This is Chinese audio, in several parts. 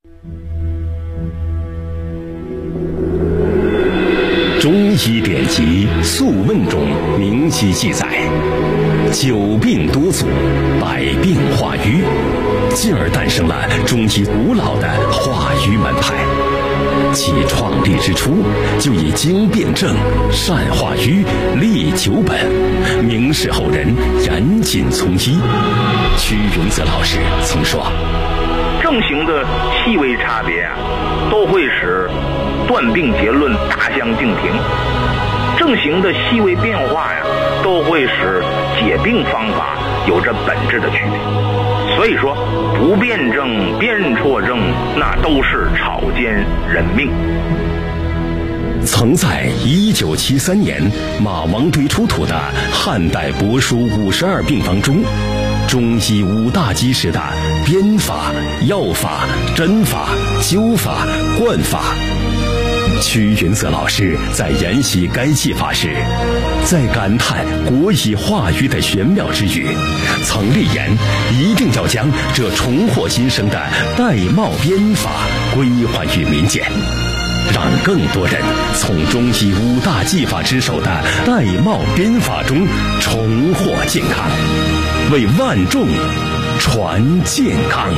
中医典籍《素问》中明晰记载，久病多阻，百病化瘀，进而诞生了中医古老的化瘀门派。其创立之初，就以经辨证、善化瘀、利久本，明示后人严谨从医。屈云泽老师曾说， 症型的细微差别都会使断病结论大相径庭，症型的细微变化都会使解病方法有着本质的区别。所以说，不辨证、辨错症，那都是草菅人命。 曾在1973年马王堆出土的汉代帛书52病方中，中医5大基石的编法、药法、针法、灸法、灌法。屈云泽老师在研习该技法时，在感叹国医化瘀的玄妙之余，曾立言一定要将这重获新生的玳瑁编法归还于民间，让更多人从中医5大技法之首的玳瑁编法中重获健康，为万众传健康。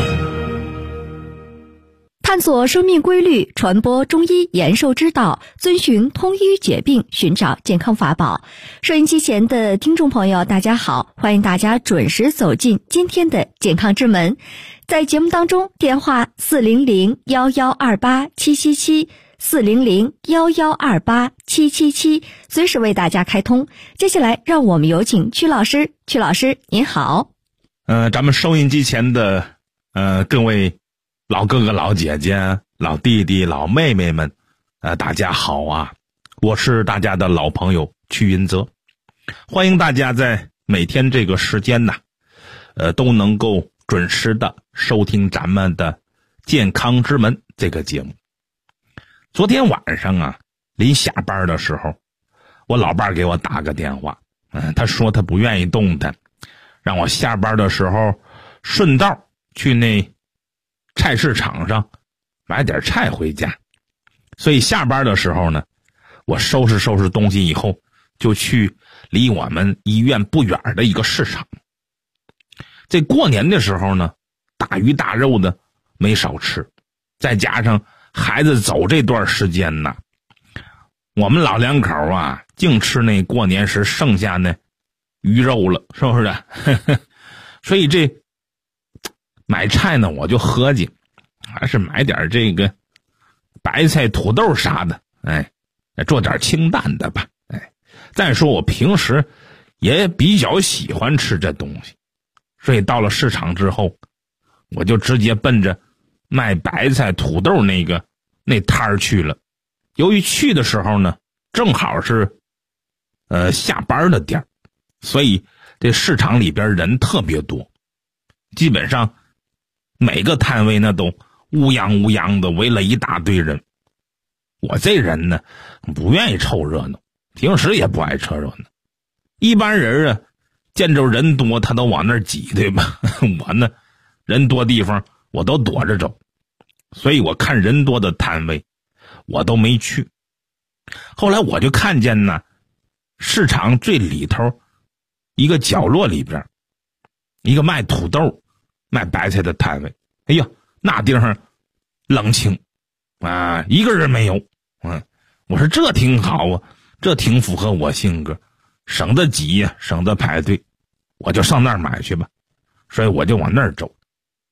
探索生命规律，传播中医延寿之道，遵循通医解病，寻找健康法宝。收音机前的听众朋友，大家好，欢迎大家准时走进今天的健康之门。在节目当中，电话400-1128-777 400-1128-777，随时为大家开通。接下来让我们有请曲老师。曲老师您好。 咱们收音机前的各位老哥哥、老姐姐、老弟弟、老妹妹们，大家好啊！我是大家的老朋友曲云泽，欢迎大家在每天这个时间都能够准时的收听咱们的健康之门这个节目。昨天晚上临下班的时候，我老伴给我打个电话，他说他不愿意动弹，让我下班的时候顺道去那菜市场上买点菜回家。所以下班的时候呢，我收拾收拾东西以后，就去离我们医院不远的一个市场。这过年的时候呢，大鱼大肉的没少吃，再加上孩子走这段时间我们老两口净吃那过年时剩下那鱼肉了，是不是？所以这买菜呢，我就合计还是买点这个白菜、土豆啥的，做点清淡的吧。再说我平时也比较喜欢吃这东西，所以到了市场之后，我就直接奔着卖白菜、土豆那摊儿去了。由于去的时候呢，正好是下班的点儿，所以这市场里边人特别多，基本上每个摊位那都乌泱乌泱的围了一大堆人。我这人呢，不愿意凑热闹，平时也不爱凑热闹。一般人见着人多他都往那儿挤，对吧？我呢，人多地方我都躲着走，所以我看人多的摊位我都没去。后来我就看见市场最里头一个角落里边一个卖土豆卖白菜的摊位，哎呀，那地方冷清一个人没有。我说这挺好啊，这挺符合我性格，省得挤省得排队，我就上那儿买去吧。所以我就往那儿走。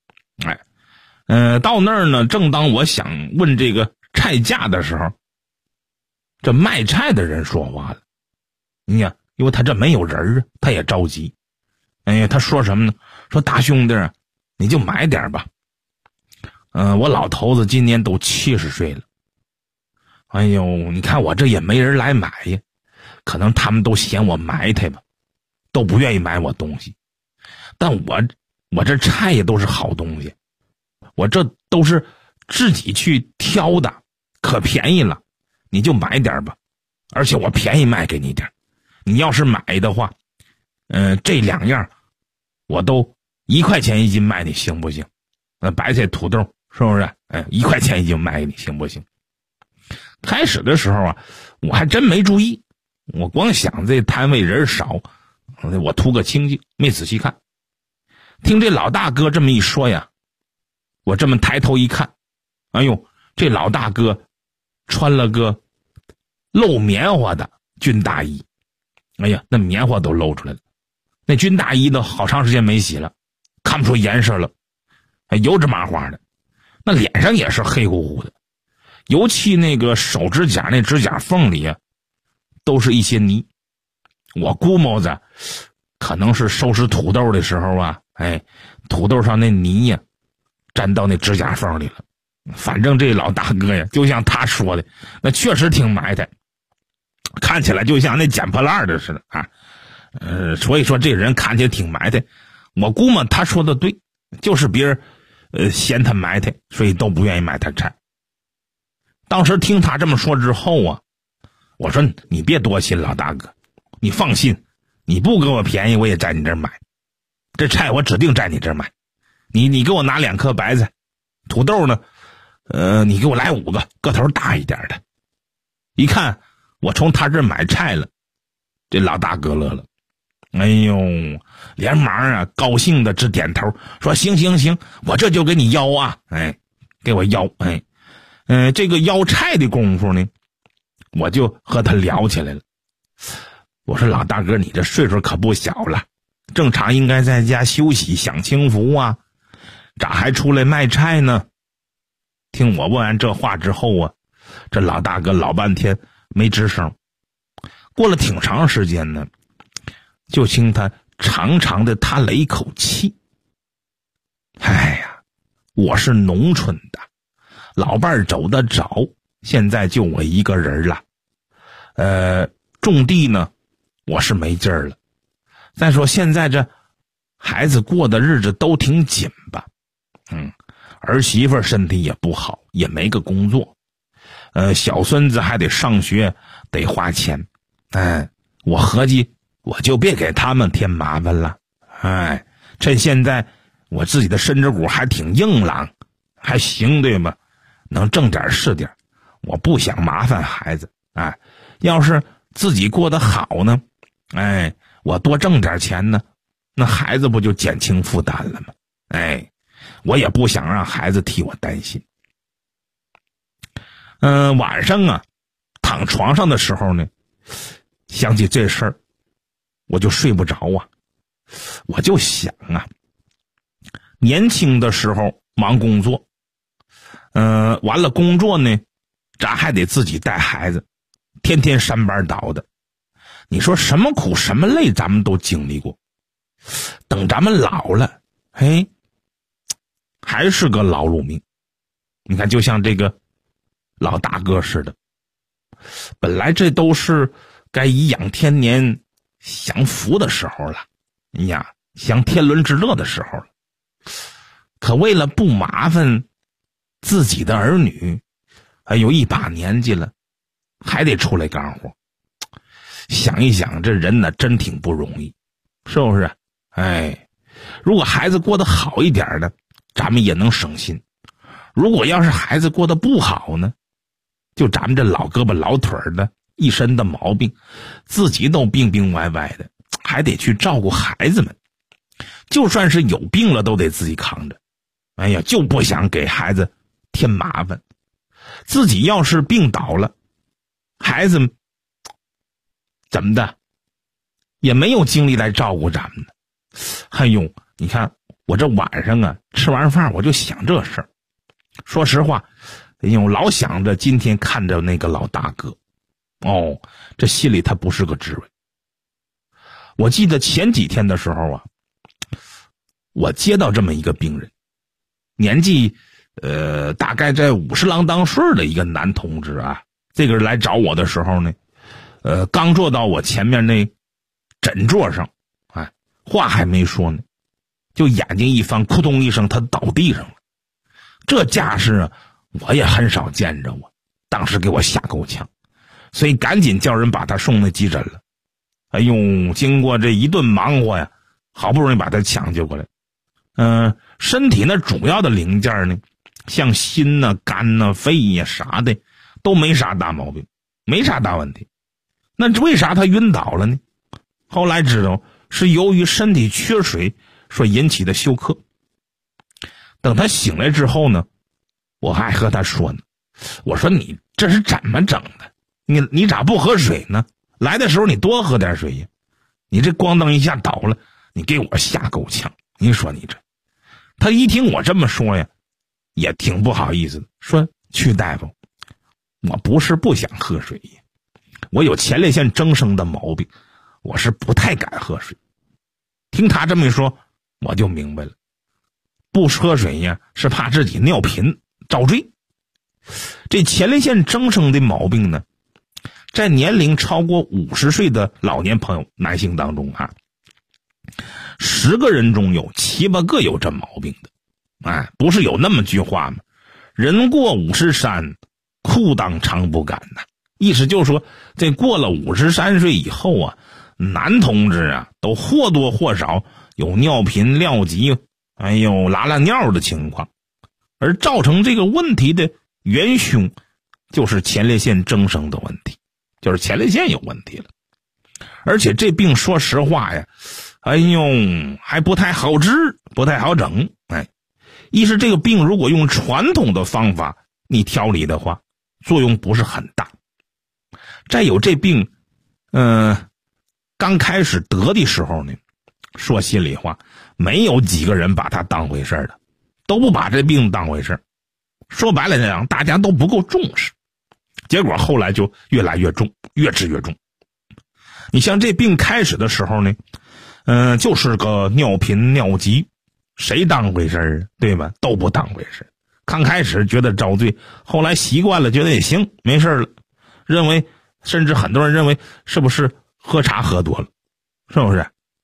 到那儿呢，正当我想问这个菜价的时候，这卖菜的人说话了。因为他这没有人他也着急。他说什么呢？说大兄弟你就买点吧。我老头子今年都70岁了。哎呦，你看我这也没人来买呀，可能他们都嫌我埋汰吧，都不愿意买我东西。但我这菜也都是好东西，我这都是自己去挑的，可便宜了，你就买点吧，而且我便宜卖给你点。你要是买的话，这2样我都1块钱1斤卖你，行不行？白菜土豆是不是？1块钱一斤卖给你，行不行？开始的时候啊，我还真没注意，我光想这摊位人少，我图个清静，没仔细看。听这老大哥这么一说呀，我这么抬头一看，哎呦，这老大哥穿了个露棉花的军大衣，哎呀，那棉花都露出来了，那军大衣都好长时间没洗了，看不出颜色了，油脂麻花的，那脸上也是黑乎乎的，尤其那个手指甲那指甲缝里啊，都是一些泥。我估摸着可能是收拾土豆的时候啊，土豆上那泥呀沾到那指甲缝里了。反正这老大哥呀，就像他说的，那确实挺埋汰，看起来就像那捡破烂的似的啊。所以说这人看起来挺埋汰，我估摸他说的对，就是别人嫌他埋汰，所以都不愿意买他菜。当时听他这么说之后啊，我说你别多心，老大哥，你放心，你不给我便宜我也在你这儿买，这菜我指定在你这儿买。你给我拿2颗白菜，土豆呢你给我来5个，个头大一点的。一看我从他这儿买菜了，这老大哥乐了，哎呦，连忙啊高兴的直点头，说行行行，我这就给你邀啊，给我邀。这个邀菜的功夫呢，我就和他聊起来了。我说老大哥，你这岁数可不小了，正常应该在家休息享清福啊，咋还出来卖菜呢？听我问完这话之后啊，这老大哥老半天没吱声。过了挺长时间呢，就听他长长的叹了一口气。哎呀，我是农村的，老伴儿走得早，现在就我一个人了。种地呢，我是没劲儿了。再说现在这孩子过的日子都挺紧吧，儿媳妇身体也不好，也没个工作，小孙子还得上学，得花钱。我合计我就别给他们添麻烦了。趁现在我自己的身子骨还挺硬朗，还行对吧？能挣点是点，我不想麻烦孩子。要是自己过得好呢，我多挣点钱呢，那孩子不就减轻负担了吗？我也不想让孩子替我担心。晚上啊，躺床上的时候呢，想起这事儿，我就睡不着啊。我就想啊，年轻的时候忙工作，完了工作呢，咱还得自己带孩子，天天3班倒的。你说什么苦什么累咱们都经历过，等咱们老了，还是个劳碌命。你看就像这个老大哥似的，本来这都是该颐养天年享福的时候了，享天伦之乐的时候了，可为了不麻烦自己的儿女，有一把年纪了，还得出来干活。想一想，这人呢真挺不容易，是不是？如果孩子过得好一点的，咱们也能省心。如果要是孩子过得不好呢，就咱们这老胳膊老腿的，一身的毛病，自己都病病歪歪的，还得去照顾孩子们。就算是有病了，都得自己扛着。就不想给孩子添麻烦。自己要是病倒了，孩子怎么的也没有精力来照顾咱们呢。你看我这晚上啊，吃完饭我就想这事儿。说实话，老想着今天看着那个老大哥，这心里他不是个滋味。我记得前几天的时候啊，我接到这么一个病人，年纪大概在50郎当岁的一个男同志啊。这个人来找我的时候呢，刚坐到我前面那诊座上，话还没说呢，就眼睛一翻，扑通一声，他倒地上了。这架势啊，我也很少见着，当时给我吓够呛，所以赶紧叫人把他送那急诊了。经过这一顿忙活呀，好不容易把他抢救过来。身体那主要的零件呢， 像心呐、肝呐、肺呀啥的都没啥大毛病，没啥大问题。那为啥他晕倒了呢？后来知道是由于身体缺水所引起的休克。等他醒来之后呢，我还和他说呢，我说你这是怎么整的？你咋不喝水呢？来的时候你多喝点水呀！你这咣当一下倒了，你给我吓够呛。你说你这，他一听我这么说呀，也挺不好意思的，说曲大夫，我不是不想喝水呀，我有前列腺增生的毛病，我是不太敢喝水。听他这么一说，我就明白了，不喝水呀是怕自己尿频遭罪。这前列腺增生的毛病呢，在年龄超过50岁的老年朋友男性当中啊，10个人中有7、8个有这毛病的。不是有那么句话吗？人过53，裤裆长不干呐。意思就是说，这过了53岁以后啊，男同志啊都或多或少有尿频、尿急，拉尿的情况。而造成这个问题的元凶就是前列腺增生的问题，就是前列腺有问题了。而且这病说实话呀，还不太好治，不太好整。一是这个病如果用传统的方法你调理的话，作用不是很大。再有这病刚开始得的时候呢，说心里话，没有几个人把它当回事的，都不把这病当回事。说白了这样，大家都不够重视，结果后来就越来越重，越治越重。你像这病开始的时候呢，就是个尿频尿急，谁当回事儿，对吧？都不当回事。刚开始觉得遭罪，后来习惯了，觉得也行，没事了。认为，甚至很多人认为是不是喝茶喝多了，是不是？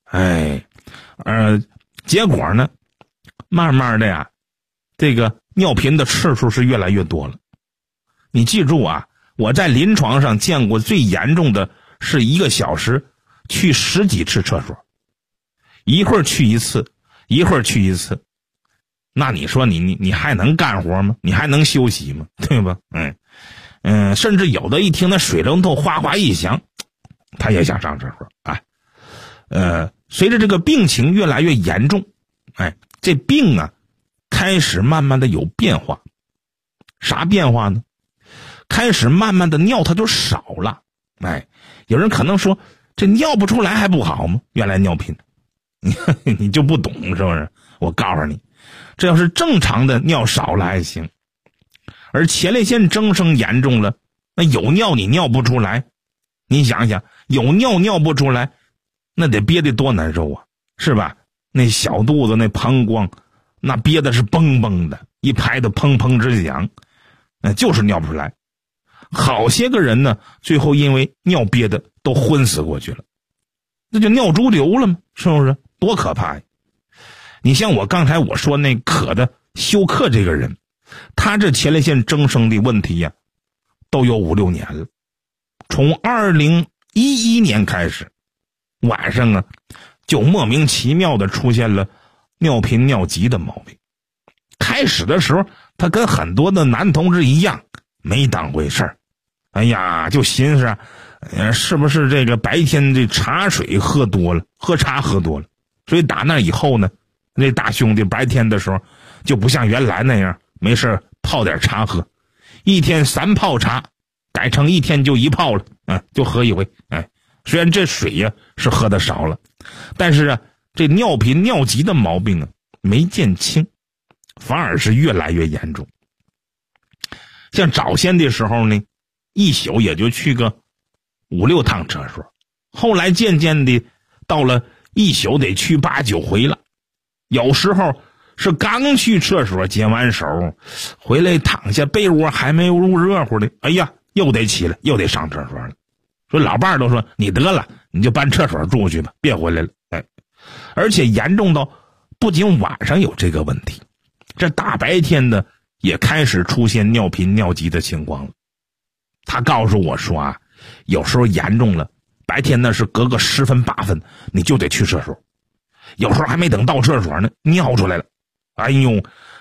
结果呢，慢慢的呀，这个尿频的次数是越来越多了。你记住啊，我在临床上见过最严重的是1个小时去10几次厕所，一会儿去一次，一会儿去一次。那你说你还能干活吗？你还能休息吗？对吧？甚至有的一听那水龙头哗哗一响，他也想上厕所啊。随着这个病情越来越严重，这病啊开始慢慢的有变化。啥变化呢？开始慢慢的尿它就少了。有人可能说这尿不出来还不好吗？原来尿频你就不懂是不是？我告诉你，这要是正常的尿少了还行，而前列腺增生严重了，那有尿你尿不出来，你想想，有尿尿不出来，那得憋得多难受啊，是吧？那小肚子那膀胱那憋的是嘣嘣的，一拍的砰砰直响，就是尿不出来。好些个人呢，最后因为尿憋的都昏死过去了，那就尿潴留了吗？是不是？多可怕呀！你像我刚才我说那渴的休克这个人，他这前列腺增生的问题呀，都有5、6年了。从2011年开始，晚上啊，就莫名其妙的出现了尿频尿急的毛病。开始的时候，他跟很多的男同志一样，没当回事儿。就寻思是不是这个白天这茶水喝多了，喝茶喝多了。所以打那以后呢，那大兄弟白天的时候就不像原来那样没事泡点茶喝，一天3泡茶，改成一天就1泡了，就喝一回。虽然这水呀是喝的少了，但是这尿频尿急的毛病没见轻，反而是越来越严重。像早先的时候呢，一宿也就去个5、6趟厕所，后来渐渐的到了一宿得去8、9回了。有时候是刚去厕所解完手回来，躺下被窝还没入热乎的，又得起来，又得上厕所了。所以老伴儿都说你得了，你就搬厕所住去吧，别回来了。而且严重到不仅晚上有这个问题，这大白天的也开始出现尿频尿急的情况了。他告诉我说有时候严重了，白天那是隔个10分8分你就得去厕所，有时候还没等到厕所呢，尿出来了。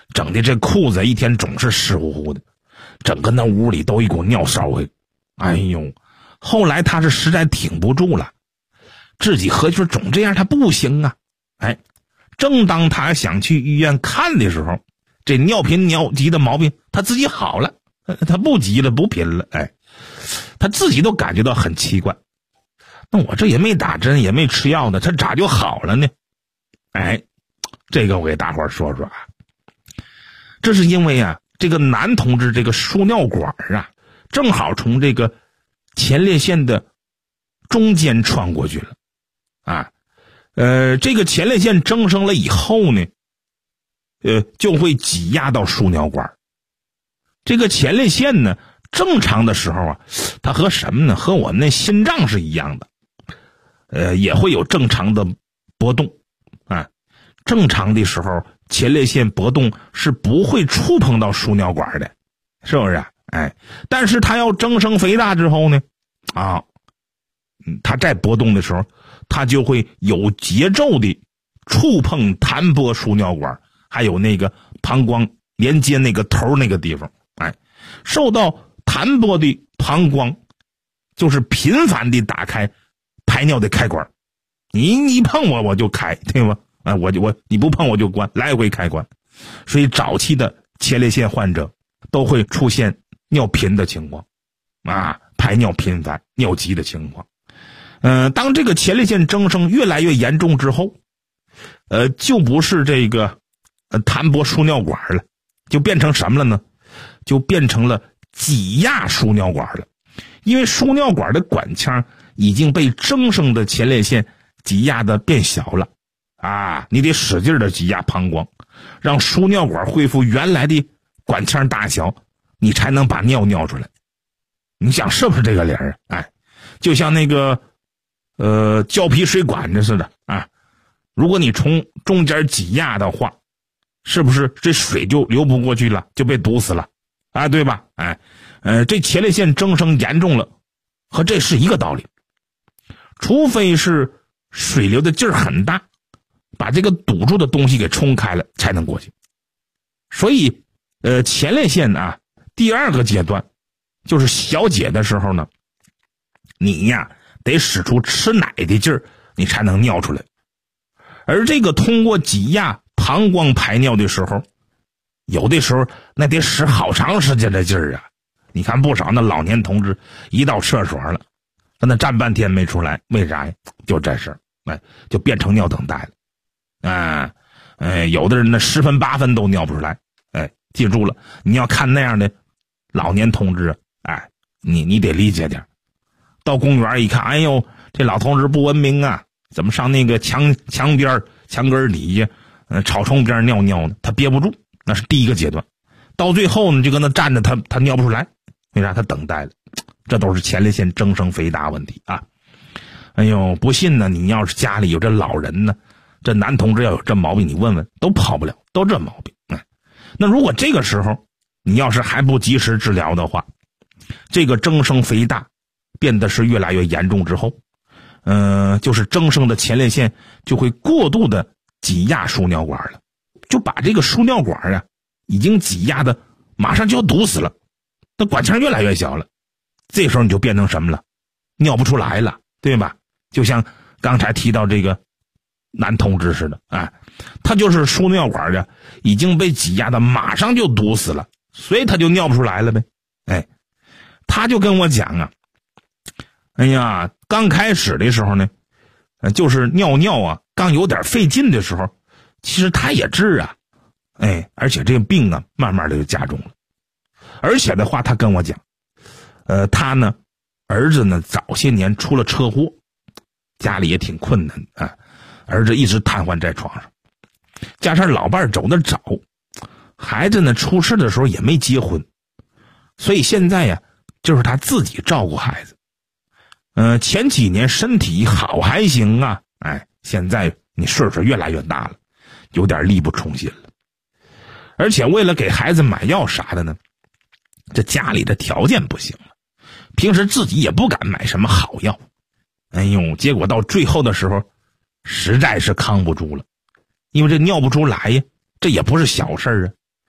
整的这裤子一天总是湿乎乎的，整个那屋里都一股尿骚味。哎呦，后来他是实在挺不住了，自己合计说总这样他不行啊。哎，正当他想去医院看的时候，这尿频尿急的毛病他自己好了，他不急了不频了。哎，他自己都感觉到很奇怪，那我这也没打针也没吃药呢，他咋就好了呢？哎，这个我给大伙说说啊，这是因为啊，这个男同志这个输尿管啊，正好从这个前列腺的中间穿过去了啊。这个前列腺增生了以后呢，就会挤压到输尿管。这个前列腺呢，正常的时候啊，它和什么呢？和我们那心脏是一样的，也会有正常的波动啊。正常的时候，前列腺波动是不会触碰到输尿管的，是不是啊？哎，但是它要增生肥大之后呢，啊，它在波动的时候，它就会有节奏的触碰弹拨输尿管，还有那个膀胱连接那个头那个地方。哎，受到弹拨的膀胱就是频繁的打开排尿的开关，你碰我就开，对吧？哎，你不碰我就关，来回开关。所以早期的前列腺患者都会出现尿频的情况啊，排尿频繁、尿急的情况。当这个前列腺增生越来越严重之后，就不是这个弹拨输尿管了，就变成什么了呢？就变成了挤压输尿管了。因为输尿管的管腔已经被增生的前列腺挤压的变小了啊，你得使劲的挤压膀胱，让输尿管恢复原来的管腔大小，你才能把尿尿出来。你想是不是这个理儿啊？哎，就像那个胶皮水管子似的啊，如果你从中间挤压的话，是不是这水就流不过去了，就被堵死了啊，对吧？哎，这前列腺增生严重了，和这是一个道理。除非是水流的劲儿很大，把这个堵住的东西给冲开了，才能过去。所以前列腺啊，第二个阶段就是小解的时候呢，你呀得使出吃奶的劲儿，你才能尿出来。而这个通过挤压膀胱排尿的时候，有的时候那得使好长时间的劲儿啊。你看不少那老年同志一到厕所了，那站半天没出来，为啥呀？就这事儿，哎，就变成尿等待了啊。有的人呢10分8分都尿不出来。哎，记住了，你要看那样的老年同志，哎，你得理解点。到公园一看，哎呦，这老同志不文明啊，怎么上那个墙边墙根底下草丛边尿尿呢？他憋不住，那是第一个阶段。到最后呢，就跟他站着，他尿不出来，为啥？他等待了。这都是前列腺增生肥大问题啊。哎呦，不信呢，你要是家里有这老人呢，这男同志要有这毛病，你问问，都跑不了，都这毛病。哎，那如果这个时候你要是还不及时治疗的话，这个增生肥大变得是越来越严重之后，就是增生的前列腺就会过度的挤压输尿管了，就把这个输尿管啊已经挤压的马上就要堵死了，那管腔越来越小了，这时候你就变成什么了？尿不出来了，对吧？就像刚才提到这个男同志似的，哎，他就是输尿管的已经被挤压的马上就堵死了，所以他就尿不出来了呗。哎，他就跟我讲啊，哎呀，刚开始的时候呢，就是尿尿啊，刚有点费劲的时候，其实他也治啊，哎，而且这个病啊，慢慢的就加重了。而且的话，他跟我讲，他呢，儿子呢，早些年出了车祸，家里也挺困难啊，儿子一直瘫痪在床上，加上老伴走得早，孩子呢出事的时候也没结婚，所以现在呀，就是他自己照顾孩子。前几年身体好还行啊，哎，现在你岁数越来越大了，有点力不从心了。而且为了给孩子买药啥的呢，这家里的条件不行了，平时自己也不敢买什么好药。哎呦，结果到最后的时候，实在是扛不住了，因为这尿不出来呀，这也不是小事啊。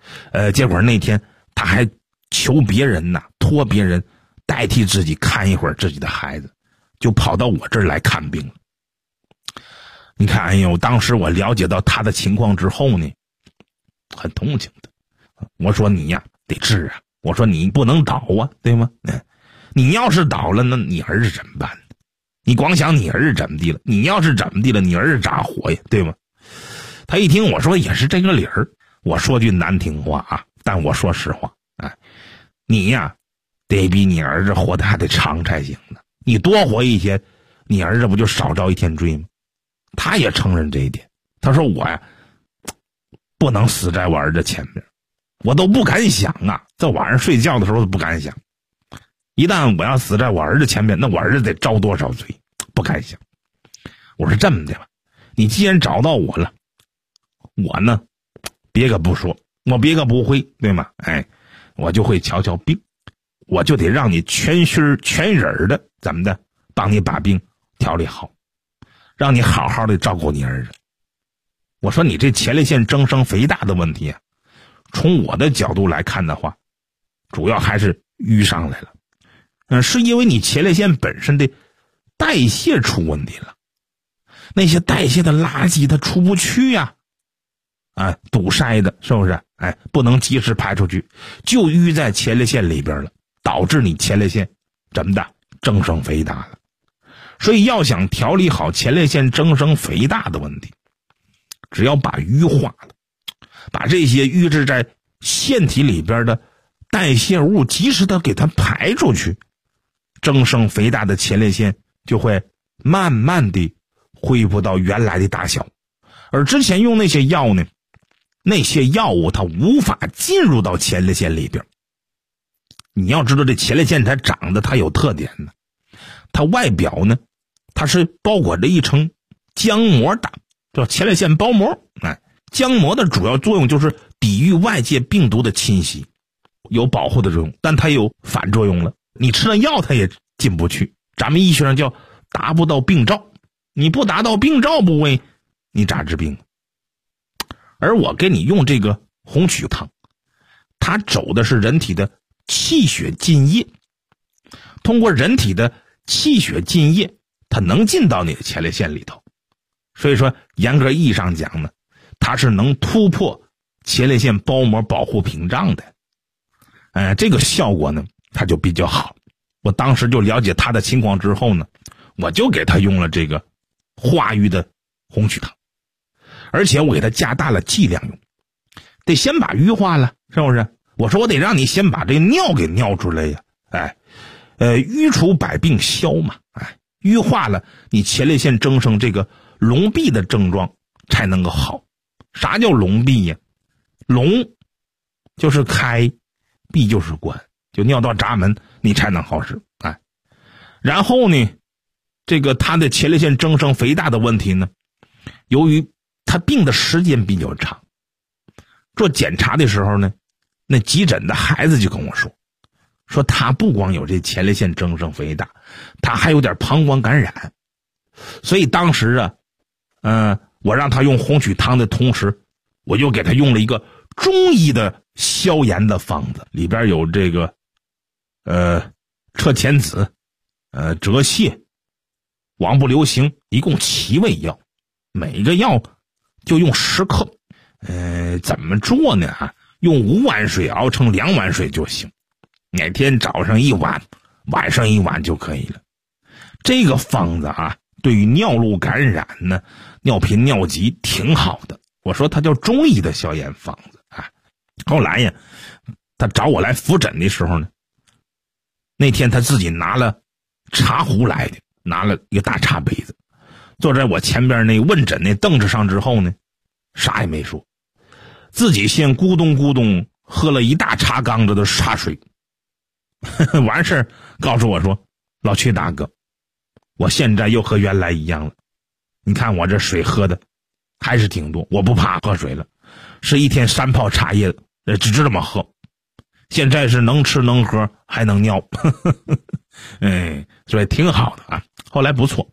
结果那天他还求别人呐，托别人代替自己看一会儿自己的孩子，就跑到我这儿来看病了。你看，哎呦，当时我了解到他的情况之后呢，很同情他。我说你呀，得治啊。我说你不能倒啊，对吗？你要是倒了，那你儿子怎么办呢？你光想你儿子怎么地了，你要是怎么地了，你儿子咋活呀，对吗？他一听我说也是这个理儿，我说句难听话啊，但我说实话，你呀，得比你儿子活得还得长才行呢。你多活一些，你儿子不就少遭一天罪吗？他也承认这一点。他说我呀，不能死在我儿子前面，我都不敢想啊，在晚上睡觉的时候都不敢想。一旦我要死在我儿子前面，那我儿子得遭多少罪，不敢想。我说这么的吧，你既然找到我了，我呢，别个不说，我别个不会，对吗？我就会瞧瞧病，我就得让你全心全人的怎么的，帮你把病调理好，让你好好的照顾你儿子。我说你这前列腺增生肥大的问题啊，从我的角度来看的话，主要还是淤上来了。是因为你前列腺本身的代谢出问题了，那些代谢的垃圾它出不去呀，堵塞的，是不是？不能及时排出去，就淤在前列腺里边了，导致你前列腺怎么的增生肥大了。所以要想调理好前列腺增生肥大的问题，只要把淤化了，把这些淤滞在腺体里边的代谢物及时的给它排出去，增生肥大的前列腺就会慢慢的恢复到原来的大小。而之前用那些药呢，那些药物它无法进入到前列腺里边。你要知道这前列腺它长得它有特点呢，它外表呢，它是包裹着一层浆膜的，叫前列腺包膜。浆膜的主要作用就是抵御外界病毒的侵袭，有保护的作用，但它有反作用了，你吃了药它也进不去，咱们医学上叫达不到病灶。你不达到病灶部位，你咋治病？而我给你用这个红曲汤，它走的是人体的气血津液，通过人体的气血津液，它能进到你的前列腺里头。所以说严格意义上讲呢，它是能突破前列腺包膜保护屏障的。这个效果呢它就比较好。我当时就了解他的情况之后呢，我就给他用了这个化瘀的红曲汤，而且我给他加大了剂量用，得先把瘀化了，是不是？我说我得让你先把这个尿给尿出来呀，瘀除百病消嘛，瘀化了，你前列腺增生这个痨闭的症状才能够好。啥叫痨闭呀？痨就是开，闭就是关，就尿道闸门你才能好使。然后呢，这个他的前列腺增生肥大的问题呢，由于他病的时间比较长，做检查的时候呢，那急诊的孩子就跟我说他不光有这前列腺增生肥大，他还有点膀胱感染。所以当时我让他用红曲汤的同时，我又给他用了一个中医的消炎的方子，里边有这个车前子、泽泻、王不留行，一共7味药，每个药就用10克。怎么做呢？用5碗水熬成2碗水就行，每天早上1碗，晚上1碗就可以了。这个方子对于尿路感染呢、尿频尿急挺好的。我说它叫中医的消炎方子。后来呀，他找我来复诊的时候呢，那天他自己拿了茶壶来的，拿了一个大茶杯子，坐在我前边那问诊那凳子上之后呢，啥也没说，自己先咕咚咕咚喝了一大茶缸子的茶水完事儿告诉我说，老曲大哥，我现在又和原来一样了，你看我这水喝的还是挺多，我不怕喝水了，是一天3泡茶叶只这么喝，现在是能吃能喝还能尿所以挺好的后来不错，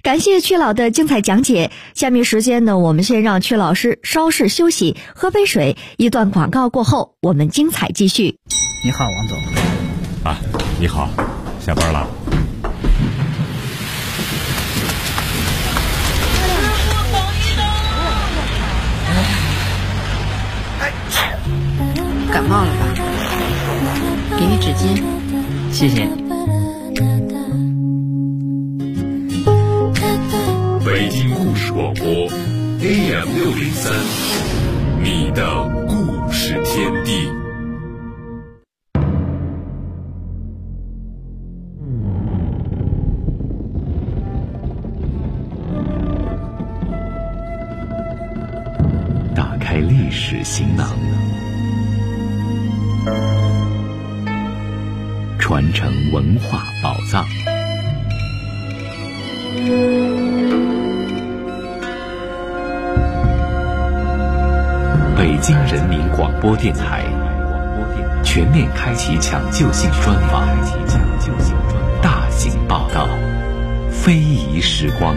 感谢曲老的精彩讲解。下面时间呢，我们先让曲老师稍事休息，喝杯水。一段广告过后，我们精彩继续。 你好，王总。 啊，你好，下班了。 感冒了吧？给你纸巾。 谢谢。 北京故事广播 AM603，你的故事天地。打开历史行囊，传承文化宝藏。北京人民广播电台全面开启抢救性专访，大型报道，非遗时光。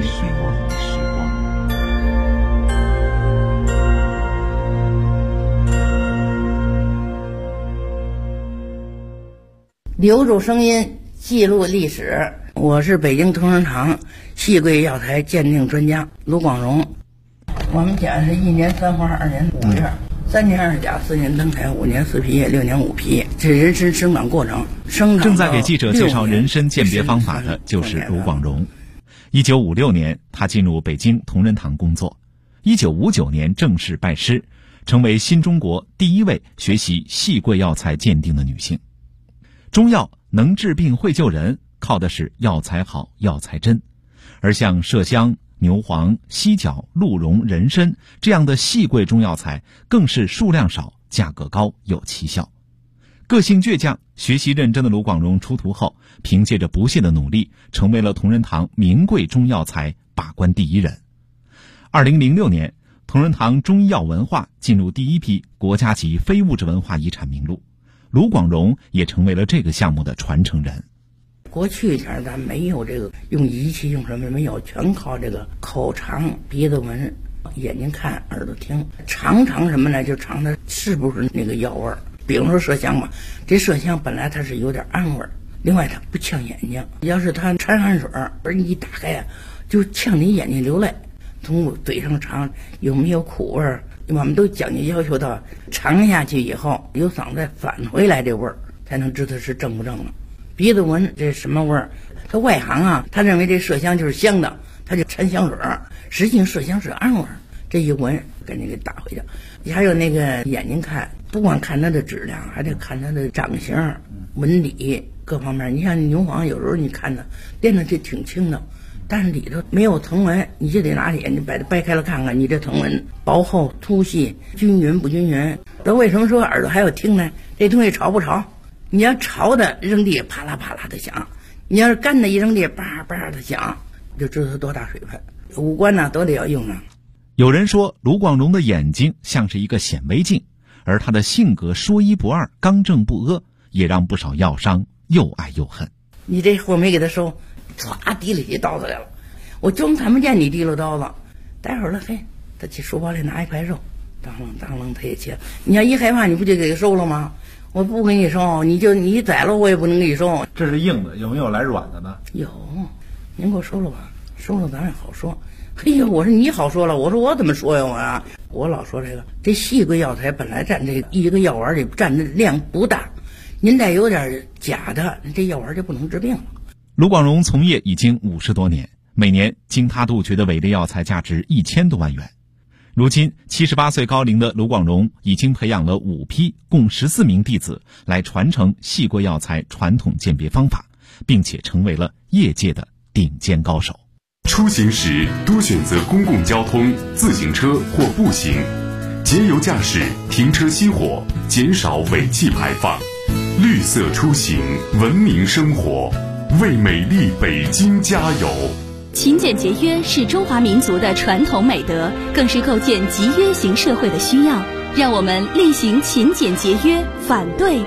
留住声音，记录历史。我是北京同仁堂细桂药材鉴定专家卢广荣。我们家是1年3花2年5月，3年2甲4年登台5年4皮叶6年5皮，这人参生长过程。 正在给记者介绍人参鉴别方法的就是卢广荣。1956年，他进入北京同仁堂工作。1959年正式拜师，成为新中国第一位学习细桂药材鉴定的女性。中药能治病会救人，靠的是药材好药材真，而像麝香、牛黄、犀角、鹿茸、人参这样的细桂中药材更是数量少，价格高，有奇效。个性倔强、学习认真的卢广荣出徒后，凭借着不懈的努力，成为了同仁堂名贵中药材把关第一人。2006年，同仁堂中医药文化进入第一批国家级非物质文化遗产名录，卢广荣也成为了这个项目的传承人。 过去前咱没有这个用仪器用什么没有，全靠这个口尝、鼻子闻、眼睛看、耳朵听，尝什么呢？就尝它是不是那个药味儿。比如说麝香嘛，这麝香本来它是有点暗味儿，另外它不呛眼睛，要是它掺汗水而你一打开啊，就呛你眼睛流泪。从嘴上尝有没有苦味儿，我们都讲究要求到尝下去以后由嗓子再返回来这味儿，才能知道是正不正了。鼻子闻这什么味儿？他外行啊，他认为这麝香就是香的，他就掺香水儿，实际上麝香是暗味儿。这一闻给那个打回去。还有那个眼睛看，不光看它的质量，还得看它的长形、纹理各方面。你像牛黄，有时候你看它练的这挺轻的，但是里头没有藤纹，你就得拿眼睛把它掰开了看看，你这藤纹薄厚、粗细、均匀不均匀。那为什么说耳朵还要听呢？这东西潮不潮？你要潮的扔地啪啦啪啦的响，你要是干的一扔地叭叭的响，就知道它多大水分。五官呢都得要用上。 有人说卢广荣的眼睛像是一个显微镜，而他的性格说一不二、刚正不阿，也让不少药商又爱又恨。 你这货没给他收，唰提了起刀子来了，我就看不见你提了刀子。待会儿了，嘿，他去书包里拿一块肉，当啷他也切。你要一害怕，你不就给他收了吗？我不给你收，你宰了我也不能给你收。 这是硬的，有没有来软的呢？ 有，您给我收了吧，收了咱也好说。嘿呀，我说你好说了，我说我怎么说呀我老说这细桂药材本来占这一个药丸里占的量不大，您再有点假的，这药丸就不能治病了。 卢广荣从业已经50多年，每年经他杜绝的伪劣药材价值1000多万元。如今78岁高龄的卢广荣已经培养了5批共14名弟子来传承细桂药材传统鉴别方法，并且成为了业界的顶尖高手。 出行时多选择公共交通、自行车或步行，节油驾驶，停车熄火，减少尾气排放，绿色出行，文明生活，为美丽北京加油。 勤俭节约是中华民族的传统美德，更是构建集约型社会的需要。让我们厉行勤俭节约，反对